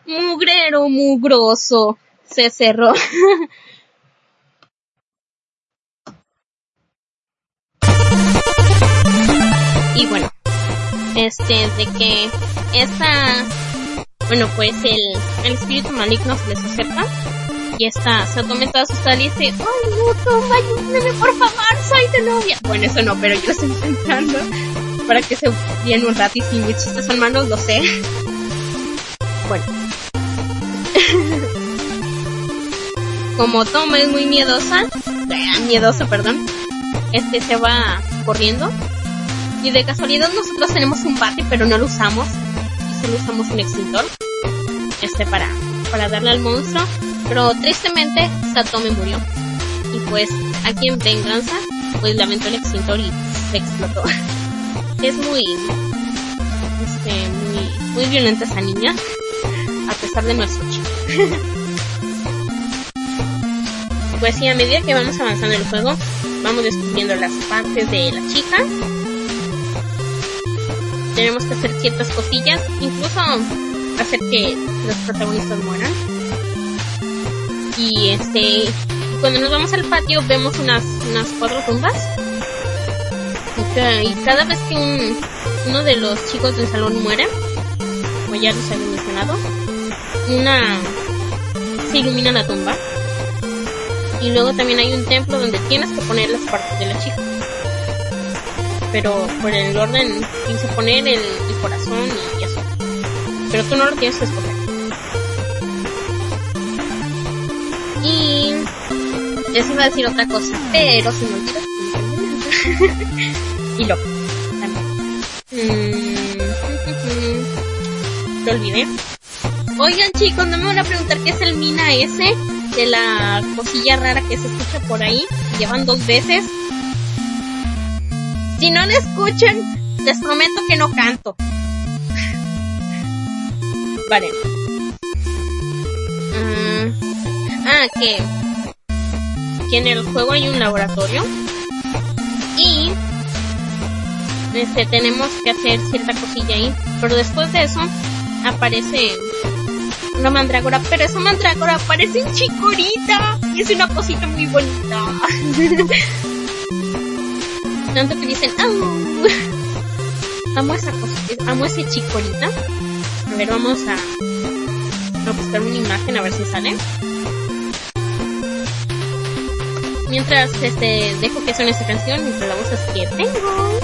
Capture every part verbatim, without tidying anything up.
Mugrero mugroso. Se cerró. Y bueno, este, de que esta, bueno, pues el, el espíritu maligno se les acerca y esta se toma toda asustada y dice, ay no, toma, ayúdame por favor, soy tu novia. Bueno, eso no, pero yo lo estoy intentando para que se bien un rato y si mis chistes son malos, lo sé. Bueno. Como Toma es muy miedosa, eh, miedosa, perdón, este se va corriendo. Y de casualidad nosotros tenemos un bate, pero no lo usamos. Y solo usamos un extintor. Este para, para darle al monstruo. Pero tristemente, Satome murió. Y pues, aquí en venganza, pues le aventó el extintor y se explotó. Es muy, este, muy, muy violenta esa niña. A pesar de nuestro chico. Pues sí, a medida que vamos avanzando en el juego, vamos descubriendo las partes de la chica. Tenemos que hacer ciertas cosillas, incluso hacer que los protagonistas mueran. Y este, cuando nos vamos al patio vemos unas unas cuatro tumbas. Y cada vez que un, uno de los chicos del salón muere, como ya les había mencionado, una se ilumina la tumba. Y luego también hay un templo donde tienes que poner las partes de la chica. Pero por el orden pienso poner el, el corazón y eso. Pero tú no lo tienes que escoger. Y les iba a decir otra cosa, pero se me olvidó. Y lo también. Lo olvidé. Oigan chicos, no me van a preguntar qué es el Mina ese de la cosilla rara que se escucha por ahí. Llevan dos veces. Si no me escuchan, les prometo que no canto. Vale. Uh, ah, que, que en el juego hay un laboratorio. Y este, tenemos que hacer cierta cosilla ahí. Pero después de eso, aparece una mandrágora. Pero esa mandrágora parece un chicorita. Y es una cosita muy bonita. Tanto que dicen, ¡au! Amo esa cosa, amo ese chicorita. A ver, vamos a, a buscar una imagen a ver si sale. Mientras este dejo que suene esta canción, entre las voces que tengo.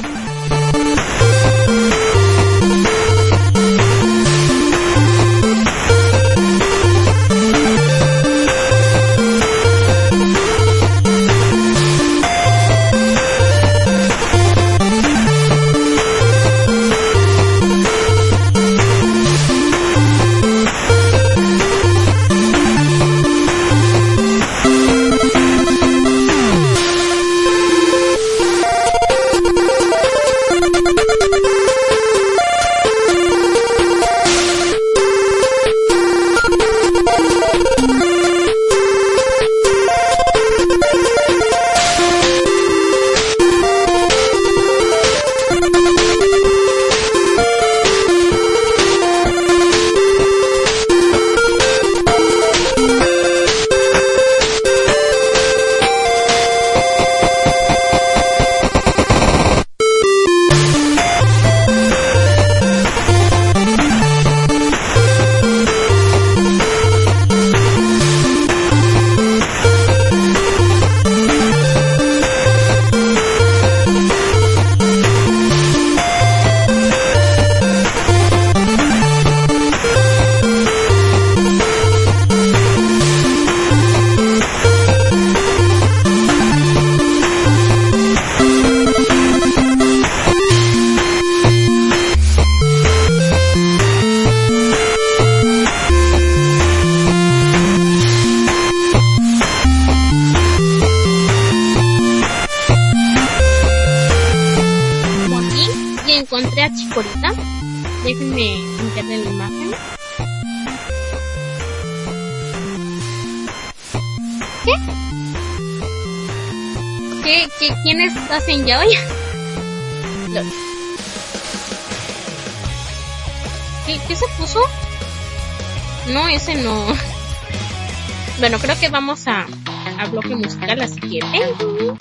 Encontré a Chikorita. Déjenme limpiarle la imagen. ¿Qué? ¿Qué? ¿Qué? ¿Quiénes hacen ya hoy? ¿Qué, ¿Qué se puso? No, ese no. Bueno, creo que vamos a, a bloque musical, así que vengo.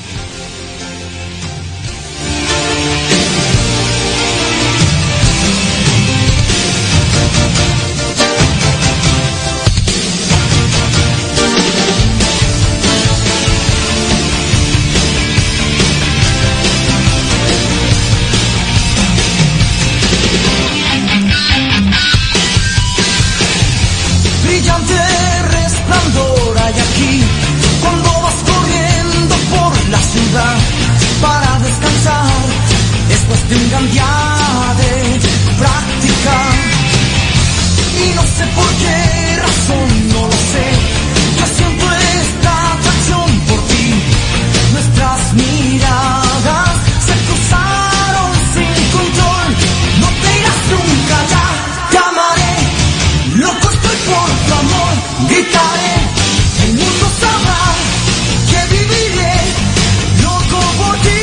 Brillante resplandor hay aquí cuando vas corriendo por la ciudad para descansar. Es cuestión cambiar de práctica y no sé por qué razón, no lo sé. Yo siento esta atracción por ti. Nuestras miradas se cruzaron sin control. No te irás nunca, ya te amaré. Loco estoy por tu amor, gritaré, el mundo sabrá que viviré, loco por ti.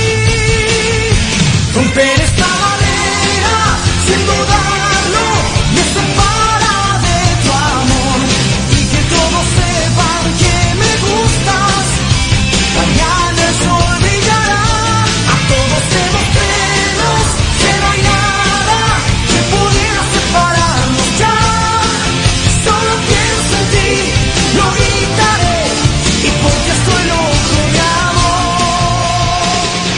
Romper esta barrera, sin dudarlo, me separa de tu amor, y que todos sepan que me gustas, mañana el sol brillará, a todos demostremos que no hay nada que pudiera separarnos ya. Solo pienso en ti, lo gritaré, y porque estoy loco de amor.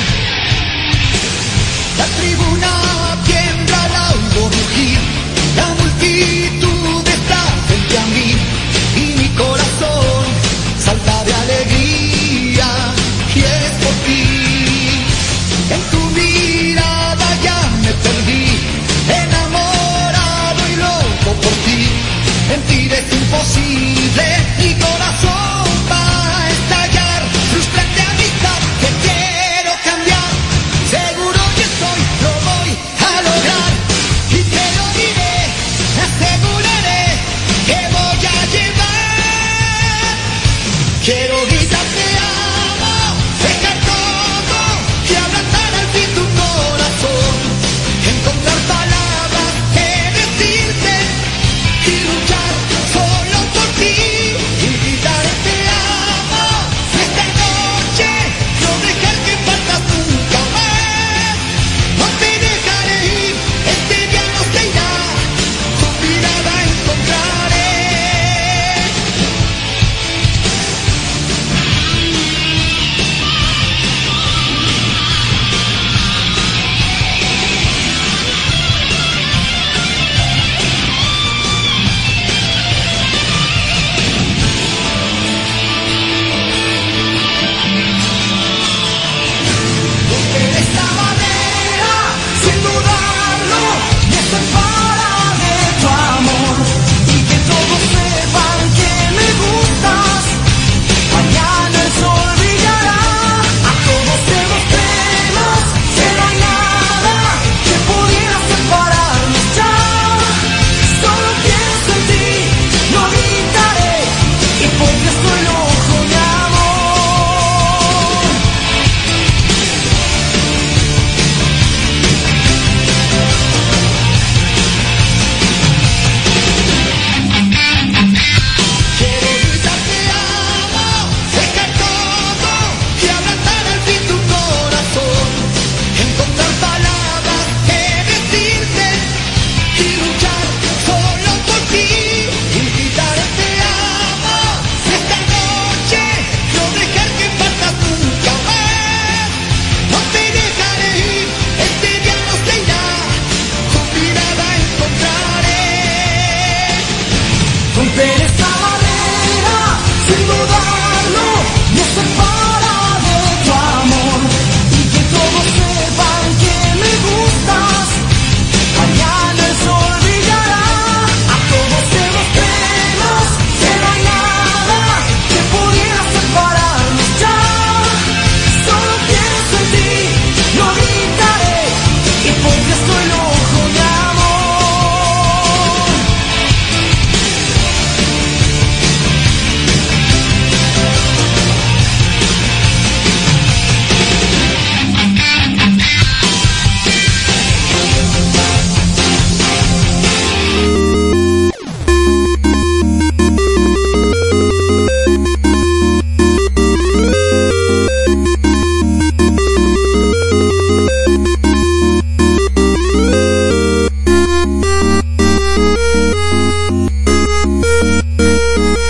La tribuna tiembla al oír rugir, la multitud está frente a mí, y mi corazón salta de alegría, y es por ti. En tu mirada ya me perdí, enamorado y loco por ti. Mentir es imposible, mi corazón va a estallar. Frustrante amistad que quiero cambiar. Seguro que estoy, lo voy a lograr. Y te lo diré, me aseguraré que voy a llevar. Quiero gritar te amo, dejar todo y abrazar al fin tu corazón. Encontrar palabras que decirte y luchar solo por ti, y gritar te amo. Esta noche no dejar que partas nunca más. No te dejaré ir, este día no se irá, tu mirada encontraré. Romper esta barrera, sin dudarlo, me separa